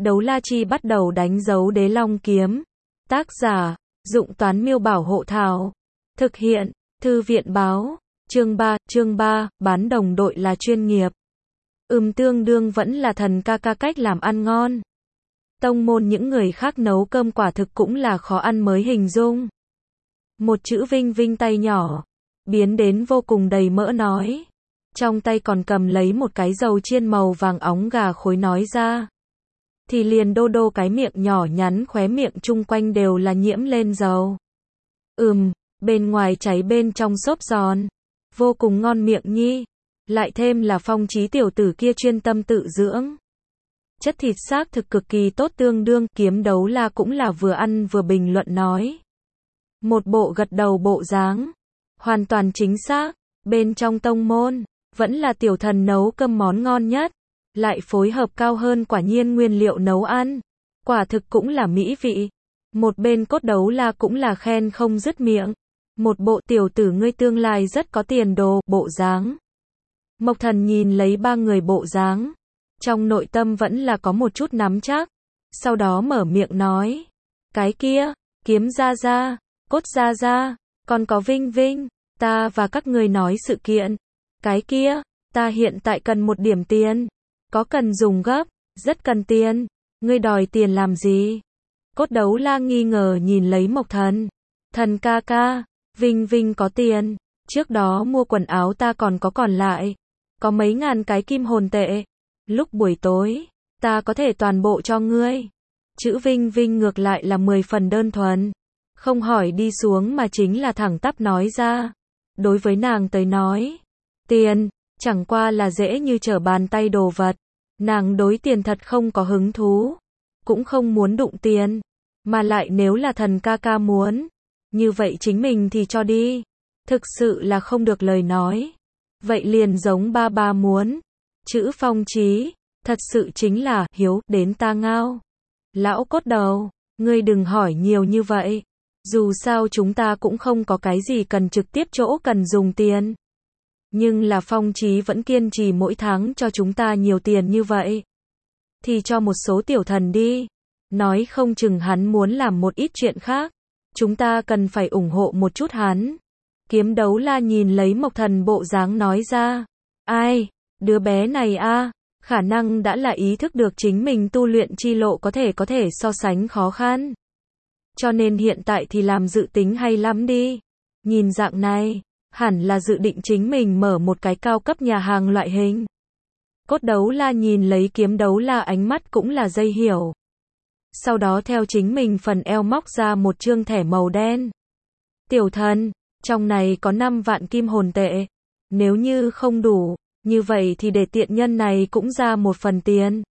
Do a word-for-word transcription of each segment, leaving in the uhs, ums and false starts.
Đấu La Chi bắt đầu đánh dấu Đế Long kiếm. Tác giả, Dụng Toán Miêu Bảo hộ thảo. Thực hiện, Thư viện báo. Chương ba, chương ba, bán đồng đội là chuyên nghiệp. Ừm tương đương vẫn là thần ca ca cách làm ăn ngon. Tông môn những người khác nấu cơm quả thực cũng là khó ăn mới hình dung. Một chữ Vinh Vinh tay nhỏ, biến đến vô cùng đầy mỡ nói. Trong tay còn cầm lấy một cái dầu chiên màu vàng óng gà khối nói ra. Thì liền đô đô cái miệng nhỏ nhắn khóe miệng chung quanh đều là nhiễm lên dầu. Ừm, bên ngoài cháy bên trong xốp giòn. Vô cùng ngon miệng nhi. Lại thêm là Phong Chí tiểu tử kia chuyên tâm tự dưỡng. Chất thịt xác thực cực kỳ tốt tương đương, Kiếm Đấu La cũng là vừa ăn vừa bình luận nói. Một bộ gật đầu bộ dáng. Hoàn toàn chính xác, bên trong tông môn, vẫn là tiểu thần nấu cơm món ngon nhất. Lại phối hợp cao hơn quả nhiên nguyên liệu nấu ăn. Quả thực cũng là mỹ vị. Một bên Cốt Đấu La cũng là khen không dứt miệng. Một bộ tiểu tử ngươi tương lai rất có tiền đồ, bộ dáng. Mộc Thần nhìn lấy ba người bộ dáng. Trong nội tâm vẫn là có một chút nắm chắc. Sau đó mở miệng nói. Cái kia, Kiếm gia gia, Cốt gia gia, còn có Vinh Vinh, ta và các người nói sự kiện. Cái kia, ta hiện tại cần một điểm tiền. Có cần dùng gấp, rất cần tiền. Ngươi đòi tiền làm gì? Cốt Đấu La nghi ngờ nhìn lấy Mộc Thần. Thần ca ca, Vinh Vinh có tiền. Trước đó mua quần áo ta còn có còn lại. Có mấy ngàn cái kim hồn tệ. Lúc buổi tối, ta có thể toàn bộ cho ngươi. Chữ Vinh Vinh ngược lại là mười phần đơn thuần. Không hỏi đi xuống mà chính là thẳng tắp nói ra. Đối với nàng tới nói, tiền, chẳng qua là dễ như trở bàn tay đồ vật. Nàng đối tiền thật không có hứng thú. Cũng không muốn đụng tiền. Mà lại nếu là thần ca ca muốn. Như vậy chính mình thì cho đi. Thực sự là không được lời nói. Vậy liền giống ba ba muốn. Chữ Phong Chí, thật sự chính là, hiếu, đến ta ngao. Lão Cốt Đầu, ngươi đừng hỏi nhiều như vậy. Dù sao chúng ta cũng không có cái gì cần trực tiếp chỗ cần dùng tiền. Nhưng là Phong Chí vẫn kiên trì mỗi tháng cho chúng ta nhiều tiền như vậy. Thì cho một số tiểu thần đi. Nói không chừng hắn muốn làm một ít chuyện khác. Chúng ta cần phải ủng hộ một chút hắn. Kiếm Đấu La nhìn lấy Mộc Thần bộ dáng nói ra. Ai, đứa bé này a, khả năng đã là ý thức được chính mình tu luyện chi lộ có thể có thể so sánh khó khăn. Cho nên hiện tại thì làm dự tính hay lắm đi. Nhìn dạng này, hẳn là dự định chính mình mở một cái cao cấp nhà hàng loại hình. Cốt Đấu La nhìn lấy Kiếm Đấu La ánh mắt cũng là dây hiểu. Sau đó theo chính mình phần eo móc ra một trương thẻ màu đen. Tiểu thần, trong này có năm vạn kim hồn tệ. Nếu như không đủ, như vậy thì để tiện nhân này cũng ra một phần tiền.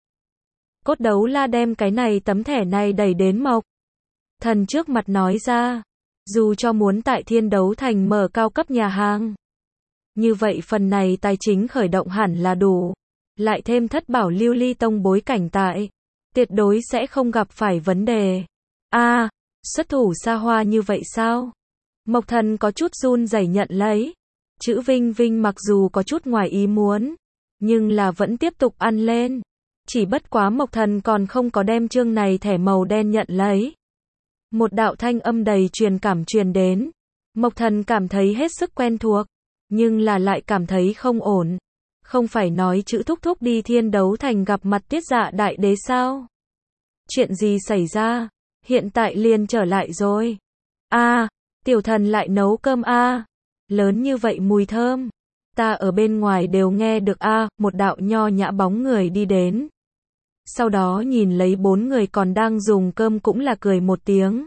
Cốt Đấu La đem cái này tấm thẻ này đẩy đến Mộc Thần trước mặt nói ra. Dù cho muốn tại Thiên Đấu Thành mở cao cấp nhà hàng. Như vậy phần này tài chính khởi động hẳn là đủ. Lại thêm thất bảo lưu ly tông bối cảnh tại. Tuyệt đối sẽ không gặp phải vấn đề. A, à, xuất thủ xa hoa như vậy sao? Mộc Thần có chút run rẩy nhận lấy. Chữ Vinh Vinh mặc dù có chút ngoài ý muốn. Nhưng là vẫn tiếp tục ăn lên. Chỉ bất quá Mộc Thần còn không có đem chương này thẻ màu đen nhận lấy. Một đạo thanh âm đầy truyền cảm truyền đến. Mộc Thần cảm thấy hết sức quen thuộc. Nhưng là lại cảm thấy không ổn. Không phải nói chữ thúc thúc đi Thiên Đấu Thành gặp mặt Tiết Dạ Đại Đế sao? Chuyện gì xảy ra? Hiện tại liền trở lại rồi. A, à, tiểu thần lại nấu cơm a. À. Lớn như vậy mùi thơm. Ta ở bên ngoài đều nghe được a, à, một đạo nho nhã bóng người đi đến. Sau đó nhìn lấy bốn người còn đang dùng cơm cũng là cười một tiếng.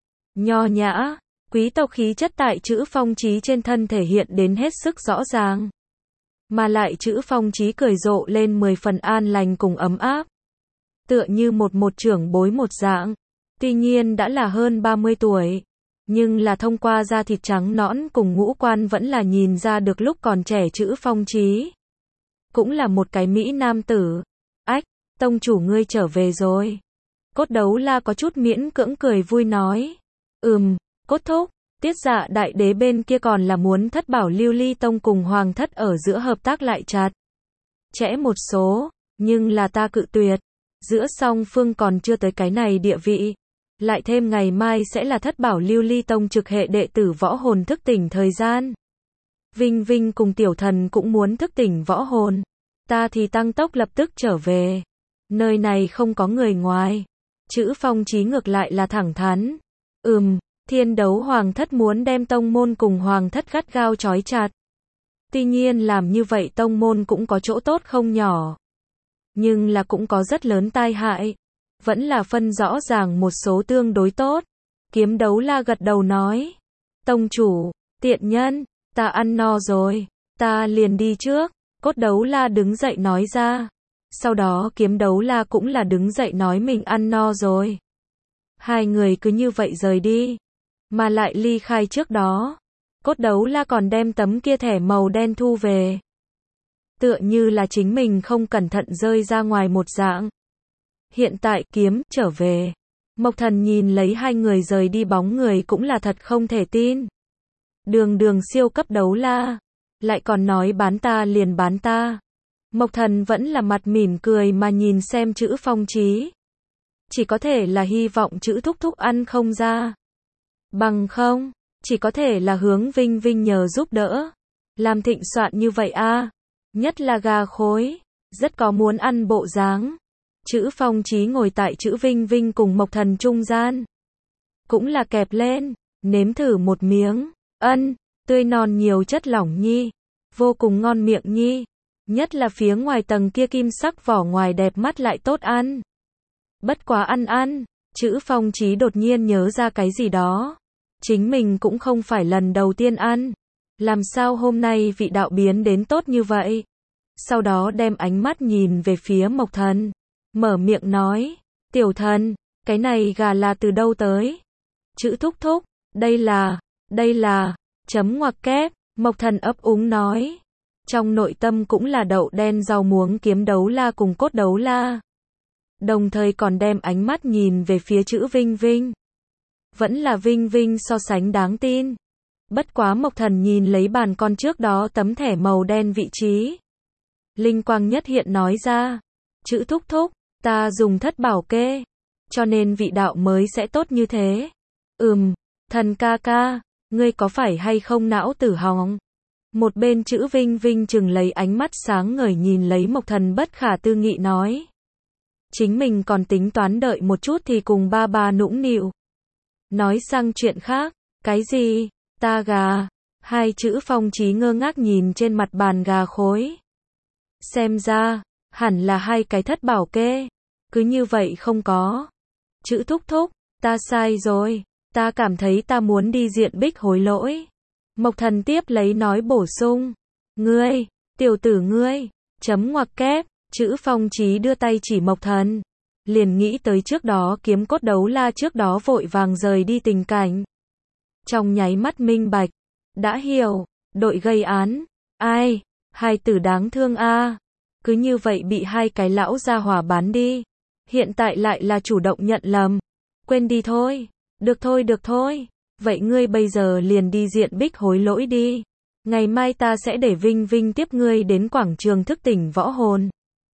Nho nhã, quý tộc khí chất tại chữ Phong Chí trên thân thể hiện đến hết sức rõ ràng. Mà lại chữ Phong Chí cười rộ lên mười phần an lành cùng ấm áp. Tựa như một một trưởng bối một dạng. Tuy nhiên đã là hơn ba mươi tuổi. Nhưng là thông qua da thịt trắng nõn cùng ngũ quan vẫn là nhìn ra được lúc còn trẻ chữ Phong Chí. Cũng là một cái mỹ nam tử. Ách, tông chủ ngươi trở về rồi. Cốt Đấu La có chút miễn cưỡng cười vui nói. Ừm, Cốt thúc. Tiết Dạ Đại Đế bên kia còn là muốn thất bảo lưu ly tông cùng hoàng thất ở giữa hợp tác lại chặt chẽ một số, nhưng là ta cự tuyệt. Giữa song phương còn chưa tới cái này địa vị. Lại thêm ngày mai sẽ là thất bảo lưu ly tông trực hệ đệ tử võ hồn thức tỉnh thời gian. Vinh Vinh cùng tiểu thần cũng muốn thức tỉnh võ hồn. Ta thì tăng tốc lập tức trở về. Nơi này không có người ngoài. Chữ Phong Chí ngược lại là thẳng thắn. Ừm, Thiên Đấu Hoàng thất muốn đem tông môn cùng hoàng thất gắt gao trói chặt. Tuy nhiên làm như vậy tông môn cũng có chỗ tốt không nhỏ. Nhưng là cũng có rất lớn tai hại. Vẫn là phân rõ ràng một số tương đối tốt. Kiếm Đấu La gật đầu nói. Tông chủ, tiện nhân, ta ăn no rồi, ta liền đi trước. Cốt Đấu La đứng dậy nói ra. Sau đó Kiếm Đấu La cũng là đứng dậy nói mình ăn no rồi. Hai người cứ như vậy rời đi. Mà lại ly khai trước đó. Cốt Đấu La còn đem tấm kia thẻ màu đen thu về. Tựa như là chính mình không cẩn thận rơi ra ngoài một dạng. Hiện tại kiếm trở về. Mộc Thần nhìn lấy hai người rời đi bóng người cũng là thật không thể tin. Đường đường siêu cấp đấu la. Lại còn nói bán ta liền bán ta. Mộc Thần vẫn là mặt mỉm cười mà nhìn xem chữ Phong Chí. Chỉ có thể là hy vọng chữ thúc thúc ăn không ra. Bằng không, chỉ có thể là hướng Vinh Vinh nhờ giúp đỡ. Làm thịnh soạn như vậy a, nhất là gà khối, rất có muốn ăn bộ dáng. Chữ Phong Chí ngồi tại chữ Vinh Vinh cùng Mộc Thần trung gian. Cũng là kẹp lên, nếm thử một miếng, ân, tươi non nhiều chất lỏng nhi, vô cùng ngon miệng nhi. Nhất là phía ngoài tầng kia kim sắc vỏ ngoài đẹp mắt lại tốt ăn. Bất quá ăn ăn, chữ Phong Chí đột nhiên nhớ ra cái gì đó. Chính mình cũng không phải lần đầu tiên ăn. Làm sao hôm nay vị đạo biến đến tốt như vậy? Sau đó đem ánh mắt nhìn về phía Mộc Thần. Mở miệng nói, tiểu thần, cái này gà là từ đâu tới? Chữ thúc thúc, đây là, đây là, chấm ngoặc kép, Mộc Thần ấp úng nói. Trong nội tâm cũng là đậu đen rau muống Kiếm Đấu La cùng Cốt Đấu La. Đồng thời còn đem ánh mắt nhìn về phía chữ Vinh Vinh. Vẫn là Vinh Vinh so sánh đáng tin. Bất quá Mộc Thần nhìn lấy bàn con trước đó tấm thẻ màu đen vị trí. Linh quang nhất hiện nói ra. Chữ thúc thúc, ta dùng thất bảo kê. Cho nên vị đạo mới sẽ tốt như thế. Ừm, thần ca ca, ngươi có phải hay không não tử hỏng? Một bên chữ Vinh Vinh chừng lấy ánh mắt sáng ngời nhìn lấy Mộc Thần bất khả tư nghị nói. Chính mình còn tính toán đợi một chút thì cùng ba ba nũng nịu. Nói sang chuyện khác, cái gì, ta gà, hai chữ Phong Chí ngơ ngác nhìn trên mặt bàn gà khối. Xem ra, hẳn là hai cái thất bảo kê, cứ như vậy không có. Chữ thúc thúc, ta sai rồi, ta cảm thấy ta muốn đi diện bích hối lỗi. Mộc Thần tiếp lấy nói bổ sung, ngươi, tiểu tử ngươi, chấm ngoặc kép, chữ Phong Chí đưa tay chỉ Mộc Thần. Liền nghĩ tới trước đó Kiếm Cốt Đấu La trước đó vội vàng rời đi tình cảnh. Trong nháy mắt minh bạch, đã hiểu, đội gây án, ai, hai tử đáng thương a, cứ như vậy bị hai cái lão gia hỏa bán đi, hiện tại lại là chủ động nhận lầm, quên đi thôi, được thôi được thôi, vậy ngươi bây giờ liền đi diện bích hối lỗi đi, ngày mai ta sẽ để Vinh Vinh tiếp ngươi đến quảng trường thức tỉnh võ hồn.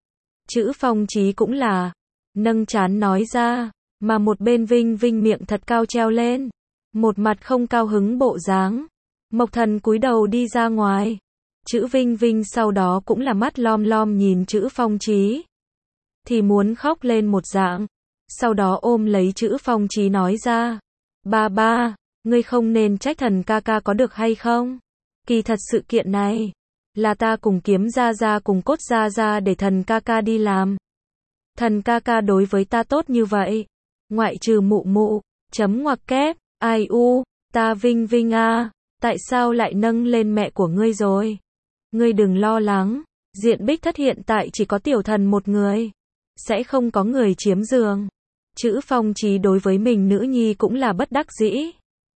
Chữ Phong Chí cũng là nâng trán nói ra, mà một bên Vinh Vinh miệng thật cao treo lên, một mặt không cao hứng bộ dáng. Mộc Thần cúi đầu đi ra ngoài. Chữ Vinh Vinh sau đó cũng là mắt lom lom nhìn chữ Phong Chí, thì muốn khóc lên một dạng. Sau đó ôm lấy chữ Phong Chí nói ra, ba ba, ngươi không nên trách thần ca ca có được hay không? Kỳ thật sự kiện này là ta cùng Kiếm gia gia cùng Cốt gia gia để thần ca ca đi làm. Thần ca ca đối với ta tốt như vậy, ngoại trừ mụ mụ, chấm ngoặc kép, ai u, ta Vinh Vinh a, tại sao lại nâng lên mẹ của ngươi rồi? Ngươi đừng lo lắng, diện bích thất hiện tại chỉ có tiểu thần một người, sẽ không có người chiếm giường. Chữ Phong Chí đối với mình nữ nhi cũng là bất đắc dĩ.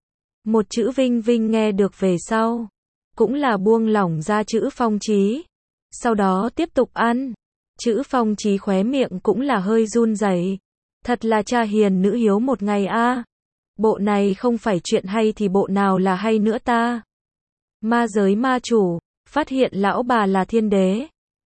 Một chữ Vinh Vinh nghe được về sau, cũng là buông lỏng ra chữ Phong Chí. Sau đó tiếp tục ăn. Chữ Phong Chí khóe miệng cũng là hơi run rẩy. Thật là cha hiền nữ hiếu một ngày a. Bộ này không phải chuyện hay thì bộ nào là hay nữa ta. Ma giới ma chủ, phát hiện lão bà là thiên đế.